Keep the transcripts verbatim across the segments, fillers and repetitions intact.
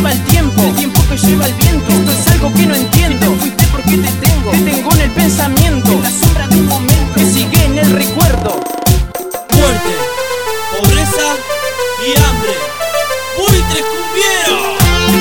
lleva el tiempo, el tiempo que lleva el viento. Esto es algo que no entiendo. Te fuiste porque te tengo, te tengo en el pensamiento, en la sombra de un momento que sigue en el recuerdo. Muerte, pobreza y hambre. ¡Buitres cumbieros!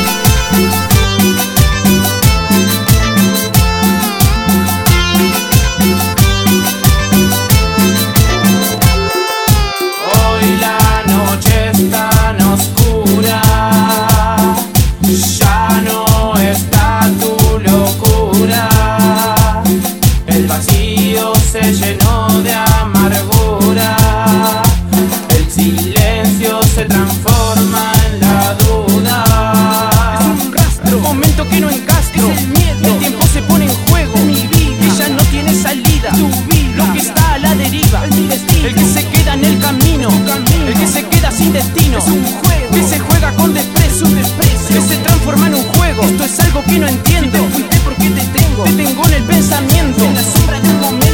Se llenó de amargura, el silencio se transforma en la duda. Es un rastro, un momento que no encastro, es el miedo, el tiempo se pone en juego, mi vida, y ya no tiene salida, tu vida, lo que está a la deriva, es mi destino, el que se queda en el camino, camino, el que se queda sin destino, es un juego, que se juega con desprecio, un desprecio, que se transforma en un juego. Esto es algo que no entiendo, te fuiste porque te tengo, te tengo en el pensamiento, en la sombra de un momento.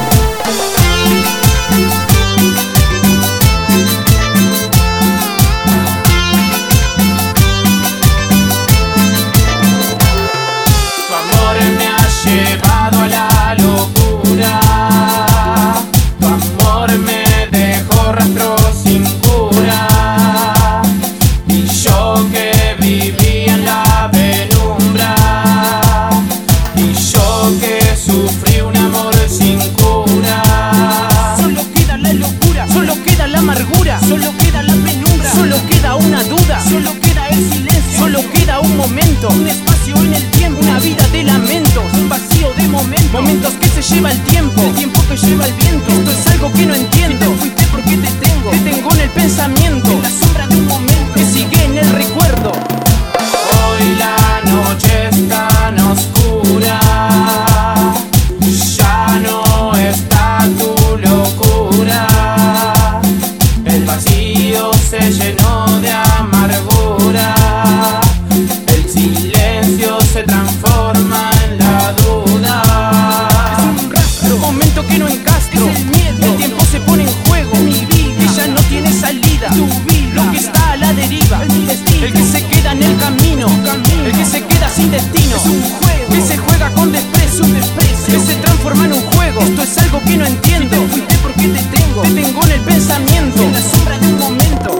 Llevado a la locura, tu amor me dejó rastro sin cura, y yo que vivía en la penumbra, y yo que sufrí un amor sin cura. Solo queda la locura, solo queda la amargura, solo queda la penumbra, solo queda una duda, solo queda el silencio, solo queda un momento, un espacio en el tiempo, una vida de lamentos, un vacío de momentos, momentos que se lleva el tiempo, el tiempo que lleva el viento. Esto es algo que no entiendo, te fuiste porque te tengo, te tengo en el pensamiento, en la sombra de un momento que sigue en el recuerdo. Hoy la noche es tan oscura, ya no está tu locura, el vacío se llenó de amargura, el silencio se transforma en la duda. Es un rastro, un momento que no encastro, es el miedo, el tiempo se pone en juego, mi vida, y ya no tiene salida, tu vida, lo que está a la deriva, es mi destino, el que se queda en el camino, camino, el que se queda sin destino, es un juego, que se juega con desprecio, un desprecio, que se transforma en un juego. Esto es algo que no entiendo, te fuiste porque te tengo, te tengo en el pensamiento, en la sombra de un momento.